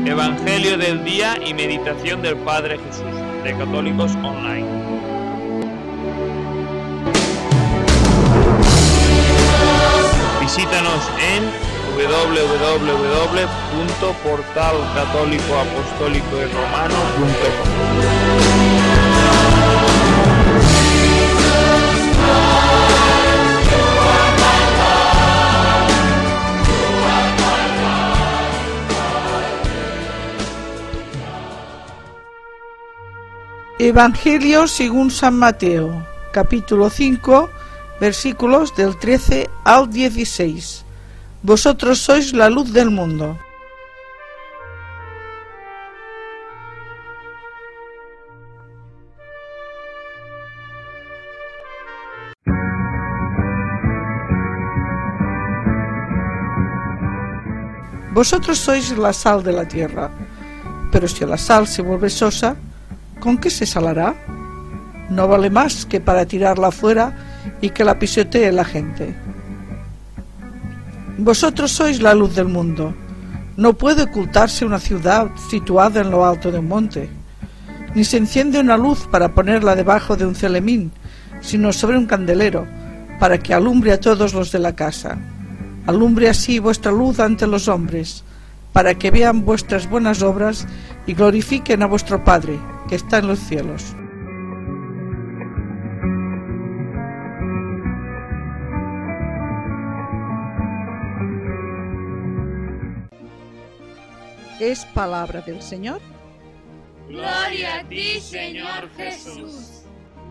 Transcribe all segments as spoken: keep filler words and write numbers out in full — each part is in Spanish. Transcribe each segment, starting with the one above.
Evangelio del día y meditación del Padre Jesús, de Católicos Online. Visítanos en doble u doble u doble u punto portal católico apostólico y romano punto com. Evangelio según San Mateo, capítulo cinco, versículos del trece al dieciséis. Vosotros sois la luz del mundo. Vosotros sois la sal de la tierra, pero si la sal se vuelve sosa, ¿con qué se salará? No vale más que para tirarla fuera y que la pisotee la gente. Vosotros sois la luz del mundo. No puede ocultarse una ciudad situada en lo alto de un monte, ni se enciende una luz para ponerla debajo de un celemín, sino sobre un candelero, para que alumbre a todos los de la casa. Alumbre así vuestra luz ante los hombres, para que vean vuestras buenas obras y glorifiquen a vuestro Padre, que está en los cielos. Es palabra del Señor. Gloria a ti, Señor Jesús.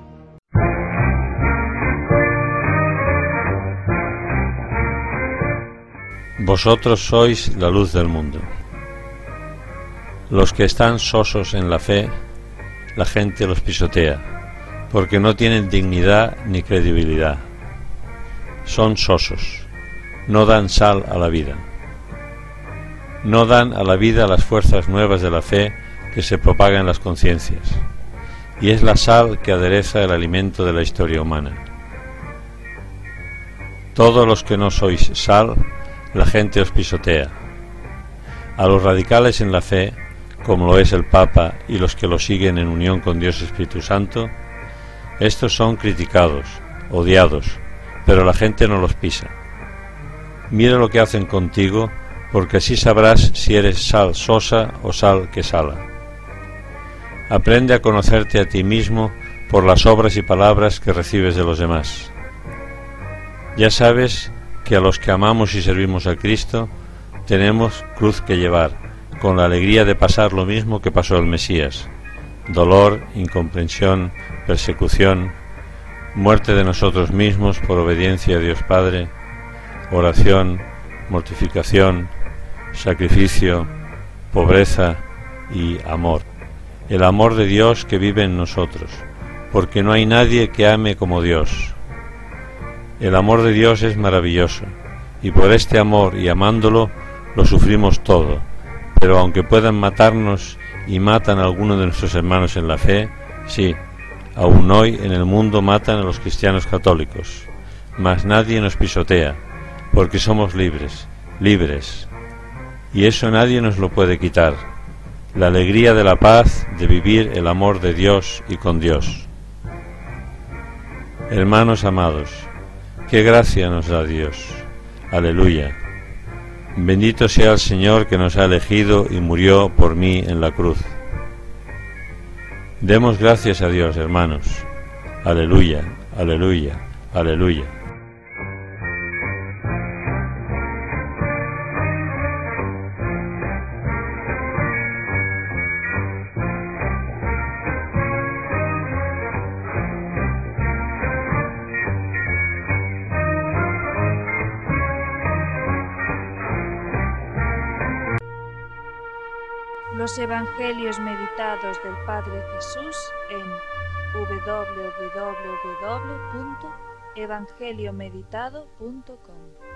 Vosotros sois la luz del mundo. Los que están sosos en la fe, la gente los pisotea, porque no tienen dignidad ni credibilidad. Son sosos, no dan sal a la vida. No dan a la vida las fuerzas nuevas de la fe que se propagan en las conciencias, y es la sal que adereza el alimento de la historia humana. Todos los que no sois sal, la gente os pisotea. A los radicales en la fe, como lo es el Papa y los que lo siguen en unión con Dios Espíritu Santo, estos son criticados, odiados, pero la gente no los pisa. Mira lo que hacen contigo, porque así sabrás si eres sal sosa o sal que sala. Aprende a conocerte a ti mismo por las obras y palabras que recibes de los demás. Ya sabes que a los que amamos y servimos a Cristo tenemos cruz que llevar, con la alegría de pasar lo mismo que pasó el Mesías: dolor, incomprensión, persecución, muerte de nosotros mismos por obediencia a Dios Padre, oración, mortificación, sacrificio, pobreza y amor. El amor de Dios que vive en nosotros, porque no hay nadie que ame como Dios. El amor de Dios es maravilloso, y por este amor y amándolo lo sufrimos todo, pero aunque puedan matarnos y matan a alguno de nuestros hermanos en la fe, sí, aún hoy en el mundo matan a los cristianos católicos, mas nadie nos pisotea, porque somos libres, libres, y eso nadie nos lo puede quitar, la alegría de la paz de vivir el amor de Dios y con Dios. Hermanos amados, qué gracia nos da Dios. Aleluya. Bendito sea el Señor que nos ha elegido y murió por mí en la cruz. Demos gracias a Dios, hermanos. Aleluya, aleluya, aleluya. Los Evangelios meditados del Padre Jesús en doble u doble u doble u punto evangelio meditado punto com.